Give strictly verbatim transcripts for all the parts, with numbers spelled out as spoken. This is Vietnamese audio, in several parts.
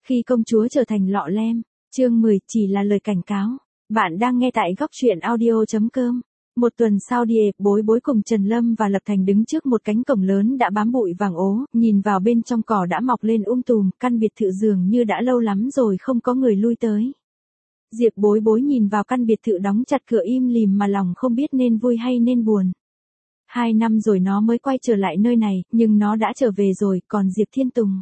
Khi công chúa trở thành lọ lem, chương mười chỉ là lời cảnh cáo. Bạn đang nghe tại góc truyện audio.com. Một tuần sau Diệp Bối Bối cùng Trần Lâm và Lập Thành đứng trước một cánh cổng lớn đã bám bụi vàng ố, nhìn vào bên trong cỏ đã mọc lên um tùm, căn biệt thự dường như đã lâu lắm rồi không có người lui tới. Diệp Bối Bối nhìn vào căn biệt thự đóng chặt cửa im lìm mà lòng không biết nên vui hay nên buồn. Hai năm rồi nó mới quay trở lại nơi này, nhưng nó đã trở về rồi, còn Diệp Thiên Tùng.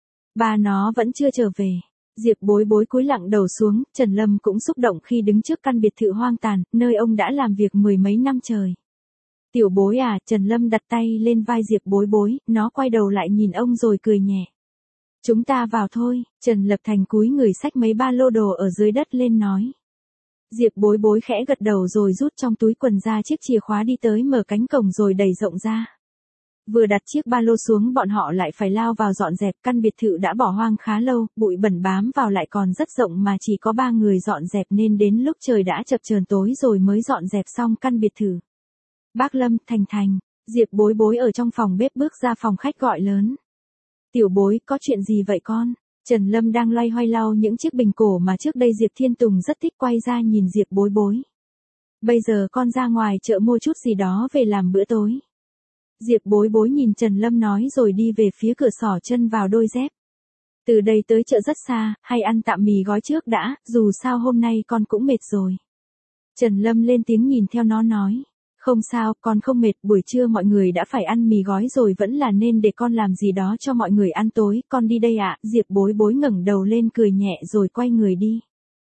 Ba nó vẫn chưa trở về. Diệp Bối Bối cúi lặng đầu xuống, Trần Lâm cũng xúc động khi đứng trước căn biệt thự hoang tàn, nơi ông đã làm việc mười mấy năm trời. Tiểu Bối à, Trần Lâm đặt tay lên vai Diệp Bối Bối, nó quay đầu lại nhìn ông rồi cười nhẹ. Chúng ta vào thôi, Trần Lập Thành cúi người xách mấy ba lô đồ ở dưới đất lên nói. Diệp Bối Bối khẽ gật đầu rồi rút trong túi quần ra chiếc chìa khóa đi tới mở cánh cổng rồi đẩy rộng ra. Vừa đặt chiếc ba lô xuống bọn họ lại phải lao vào dọn dẹp, căn biệt thự đã bỏ hoang khá lâu, bụi bẩn bám vào lại còn rất rộng mà chỉ có ba người dọn dẹp nên đến lúc trời đã chập chờn tối rồi mới dọn dẹp xong căn biệt thự. Bác Lâm, Thành Thành, Diệp Bối Bối ở trong phòng bếp bước ra phòng khách gọi lớn. Tiểu Bối, có chuyện gì vậy con? Trần Lâm đang loay hoay lau những chiếc bình cổ mà trước đây Diệp Thiên Tùng rất thích quay ra nhìn Diệp Bối Bối. Bây giờ con ra ngoài chợ mua chút gì đó về làm bữa tối. Diệp Bối Bối nhìn Trần Lâm nói rồi đi về phía cửa xỏ chân vào đôi dép. Từ đây tới chợ rất xa, hay ăn tạm mì gói trước đã, dù sao hôm nay con cũng mệt rồi. Trần Lâm lên tiếng nhìn theo nó nói. Không sao, con không mệt, buổi trưa mọi người đã phải ăn mì gói rồi vẫn là nên để con làm gì đó cho mọi người ăn tối, con đi đây ạ. Diệp Bối Bối ngẩng đầu lên cười nhẹ rồi quay người đi.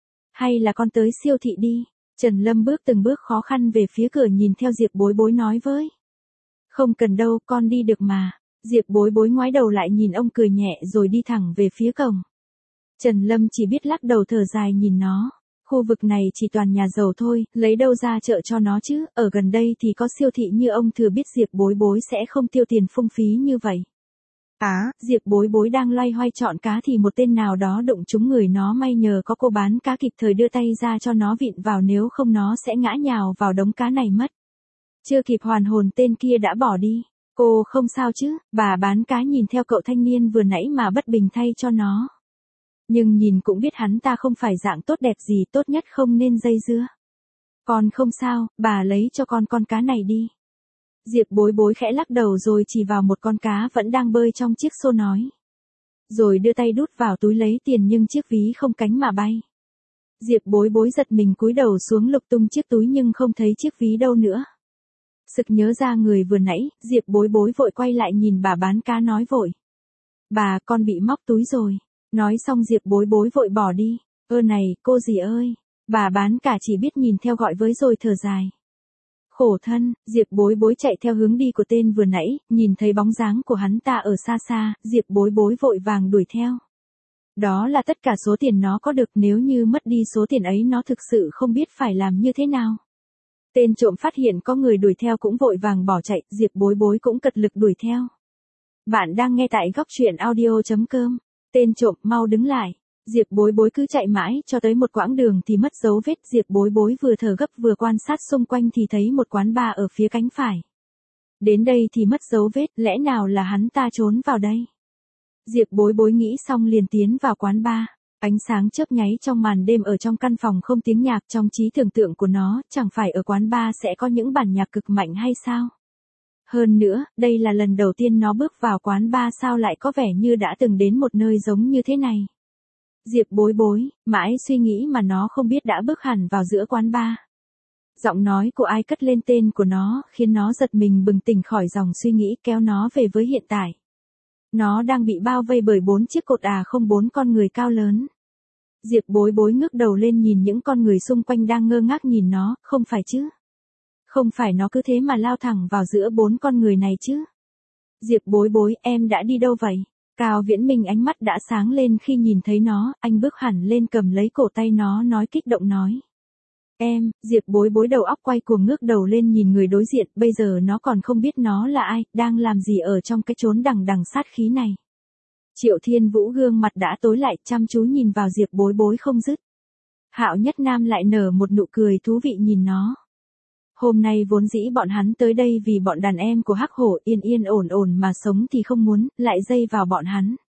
Hay là con tới siêu thị đi. Trần Lâm bước từng bước khó khăn về phía cửa nhìn theo Diệp Bối Bối nói với. Không cần đâu, con đi được mà. Diệp Bối Bối ngoái đầu lại nhìn ông cười nhẹ rồi đi thẳng về phía cổng. Trần Lâm chỉ biết lắc đầu thở dài nhìn nó. Khu vực này chỉ toàn nhà giàu thôi, lấy đâu ra chợ cho nó chứ, ở gần đây thì có siêu thị như ông thừa biết Diệp Bối Bối sẽ không tiêu tiền phung phí như vậy. À, Diệp Bối Bối đang loay hoay chọn cá thì một tên nào đó đụng trúng người nó, may nhờ có cô bán cá kịp thời đưa tay ra cho nó vịn vào, nếu không nó sẽ ngã nhào vào đống cá này mất. Chưa kịp hoàn hồn tên kia đã bỏ đi. Cô không sao chứ? Bà bán cá nhìn theo cậu thanh niên vừa nãy mà bất bình thay cho nó. Nhưng nhìn cũng biết hắn ta không phải dạng tốt đẹp gì, tốt nhất không nên dây dưa. Con không sao, bà lấy cho con con cá này đi. Diệp Bối Bối khẽ lắc đầu rồi chỉ vào một con cá vẫn đang bơi trong chiếc xô nói. Rồi đưa tay đút vào túi lấy tiền nhưng chiếc ví không cánh mà bay. Diệp Bối Bối giật mình cúi đầu xuống lục tung chiếc túi nhưng không thấy chiếc ví đâu nữa. Sực nhớ ra người vừa nãy, Diệp Bối Bối vội quay lại nhìn bà bán cá nói vội. Bà, con bị móc túi rồi. Nói xong Diệp Bối Bối vội bỏ đi. Ơ này, cô dì ơi. Bà bán cả chỉ biết nhìn theo gọi với rồi thở dài. Khổ thân, Diệp Bối Bối chạy theo hướng đi của tên vừa nãy, nhìn thấy bóng dáng của hắn ta ở xa xa, Diệp Bối Bối vội vàng đuổi theo. Đó là tất cả số tiền nó có được, nếu như mất đi số tiền ấy nó thực sự không biết phải làm như thế nào. Tên trộm phát hiện có người đuổi theo cũng vội vàng bỏ chạy, Diệp Bối Bối cũng cật lực đuổi theo. Bạn đang nghe tại góc truyện audio.com. Tên trộm mau đứng lại. Diệp Bối Bối cứ chạy mãi cho tới một quãng đường thì mất dấu vết. Diệp Bối Bối vừa thở gấp vừa quan sát xung quanh thì thấy một quán bar ở phía cánh phải. Đến đây thì mất dấu vết, lẽ nào là hắn ta trốn vào đây? Diệp Bối Bối nghĩ xong liền tiến vào quán bar. Ánh sáng chớp nháy trong màn đêm ở trong căn phòng không tiếng nhạc, trong trí tưởng tượng của nó, chẳng phải ở quán bar sẽ có những bản nhạc cực mạnh hay sao? Hơn nữa, đây là lần đầu tiên nó bước vào quán bar, sao lại có vẻ như đã từng đến một nơi giống như thế này. Diệp Bối Bối, mãi suy nghĩ mà nó không biết đã bước hẳn vào giữa quán bar. Giọng nói của ai cất lên tên của nó, khiến nó giật mình bừng tỉnh khỏi dòng suy nghĩ, kéo nó về với hiện tại. Nó đang bị bao vây bởi bốn chiếc cột à không bốn con người cao lớn. Diệp Bối Bối ngước đầu lên nhìn những con người xung quanh đang ngơ ngác nhìn nó, không phải chứ? Không phải nó cứ thế mà lao thẳng vào giữa bốn con người này chứ? Diệp Bối Bối, em đã đi đâu vậy? Cao Viễn Minh ánh mắt đã sáng lên khi nhìn thấy nó, anh bước hẳn lên cầm lấy cổ tay nó nói kích động nói. Em, Diệp Bối Bối đầu óc quay cuồng ngước đầu lên nhìn người đối diện, bây giờ nó còn không biết nó là ai, đang làm gì ở trong cái chốn đằng đằng sát khí này. Triệu Thiên Vũ gương mặt đã tối lại, chăm chú nhìn vào Diệp Bối Bối không dứt. Hạo Nhất Nam lại nở một nụ cười thú vị nhìn nó. Hôm nay vốn dĩ bọn hắn tới đây vì bọn đàn em của Hắc Hổ yên yên ổn ổn mà sống thì không muốn, lại dây vào bọn hắn.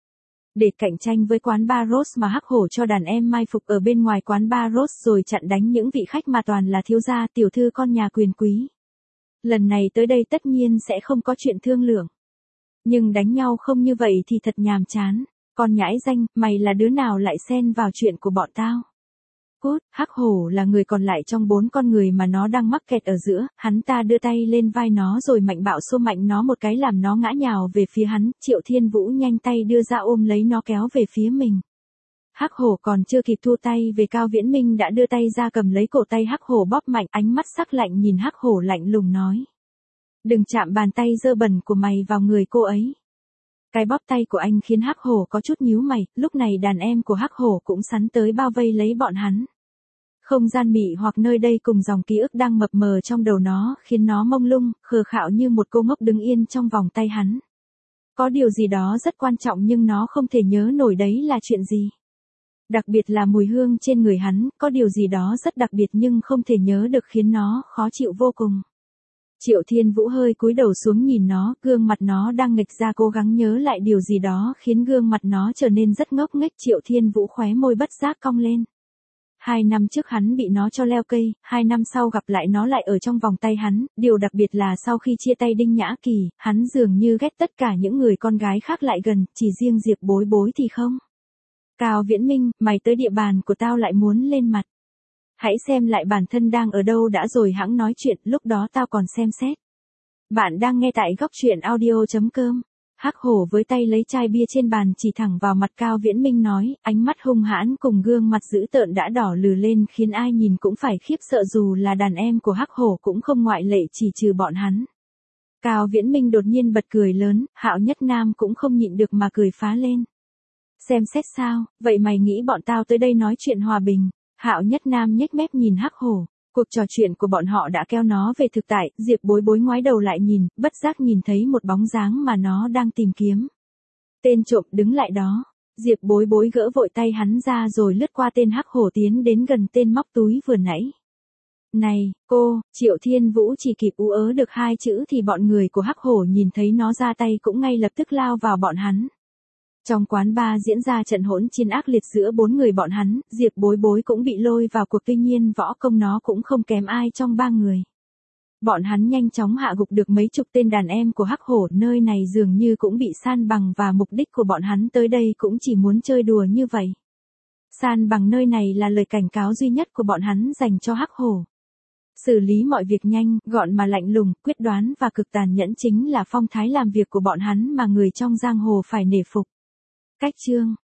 Để cạnh tranh với quán bar Rose mà Hắc Hổ cho đàn em mai phục ở bên ngoài quán bar Rose rồi chặn đánh những vị khách mà toàn là thiếu gia tiểu thư con nhà quyền quý. Lần này tới đây tất nhiên sẽ không có chuyện thương lượng. Nhưng đánh nhau không như vậy thì thật nhàm chán. Con nhãi danh, mày là đứa nào lại xen vào chuyện của bọn tao? Cút, Hắc Hổ là người còn lại trong bốn con người mà nó đang mắc kẹt ở giữa, hắn ta đưa tay lên vai nó rồi mạnh bạo xô mạnh nó một cái làm nó ngã nhào về phía hắn, Triệu Thiên Vũ nhanh tay đưa ra ôm lấy nó kéo về phía mình. Hắc Hổ còn chưa kịp thu tay về Cao Viễn Minh đã đưa tay ra cầm lấy cổ tay Hắc Hổ bóp mạnh, ánh mắt sắc lạnh nhìn Hắc Hổ lạnh lùng nói. Đừng chạm bàn tay dơ bẩn của mày vào người cô ấy. Cái bóp tay của anh khiến Hắc Hổ có chút nhíu mày, lúc này đàn em của Hắc Hổ cũng sắn tới bao vây lấy bọn hắn. Không gian mị hoặc nơi đây cùng dòng ký ức đang mập mờ trong đầu nó, khiến nó mông lung, khờ khạo như một cô ngốc đứng yên trong vòng tay hắn. Có điều gì đó rất quan trọng nhưng nó không thể nhớ nổi đấy là chuyện gì. Đặc biệt là mùi hương trên người hắn, có điều gì đó rất đặc biệt nhưng không thể nhớ được khiến nó khó chịu vô cùng. Triệu Thiên Vũ hơi cúi đầu xuống nhìn nó, gương mặt nó đang nghịch ra cố gắng nhớ lại điều gì đó khiến gương mặt nó trở nên rất ngốc nghếch. Triệu Thiên Vũ khóe môi bất giác cong lên. Hai năm trước hắn bị nó cho leo cây, hai năm sau gặp lại nó lại ở trong vòng tay hắn, điều đặc biệt là sau khi chia tay Đinh Nhã Kỳ, hắn dường như ghét tất cả những người con gái khác lại gần, chỉ riêng Diệp Bối Bối thì không. Cao Viễn Minh, mày tới địa bàn của tao lại muốn lên mặt. Hãy xem lại bản thân đang ở đâu đã rồi hẵng nói chuyện, lúc đó tao còn xem xét. Bạn đang nghe tại góc truyện audio chấm com. Hắc Hổ với tay lấy chai bia trên bàn chỉ thẳng vào mặt Cao Viễn Minh nói, ánh mắt hung hãn cùng gương mặt dữ tợn đã đỏ lừ lên khiến ai nhìn cũng phải khiếp sợ dù là đàn em của Hắc Hổ cũng không ngoại lệ chỉ trừ bọn hắn. Cao Viễn Minh đột nhiên bật cười lớn, Hạo Nhất Nam cũng không nhịn được mà cười phá lên. Xem xét sao, vậy mày nghĩ bọn tao tới đây nói chuyện hòa bình? Hạo Nhất Nam nhếch mép nhìn Hắc Hổ. Cuộc trò chuyện của bọn họ đã kéo nó về thực tại, Diệp Bối Bối ngoái đầu lại nhìn, bất giác nhìn thấy một bóng dáng mà nó đang tìm kiếm. Tên trộm đứng lại đó. Diệp Bối Bối gỡ vội tay hắn ra rồi lướt qua tên Hắc Hổ tiến đến gần tên móc túi vừa nãy. Này, cô, Triệu Thiên Vũ chỉ kịp ú ớ được hai chữ thì bọn người của Hắc Hổ nhìn thấy nó ra tay cũng ngay lập tức lao vào bọn hắn. Trong quán bar diễn ra trận hỗn chiến ác liệt giữa bốn người bọn hắn, Diệp Bối Bối cũng bị lôi vào cuộc tuy nhiên võ công nó cũng không kém ai trong ba người. Bọn hắn nhanh chóng hạ gục được mấy chục tên đàn em của Hắc Hổ, nơi này dường như cũng bị san bằng và mục đích của bọn hắn tới đây cũng chỉ muốn chơi đùa như vậy. San bằng nơi này là lời cảnh cáo duy nhất của bọn hắn dành cho Hắc Hổ. Xử lý mọi việc nhanh, gọn mà lạnh lùng, quyết đoán và cực tàn nhẫn chính là phong thái làm việc của bọn hắn mà người trong giang hồ phải nể phục. Cách chương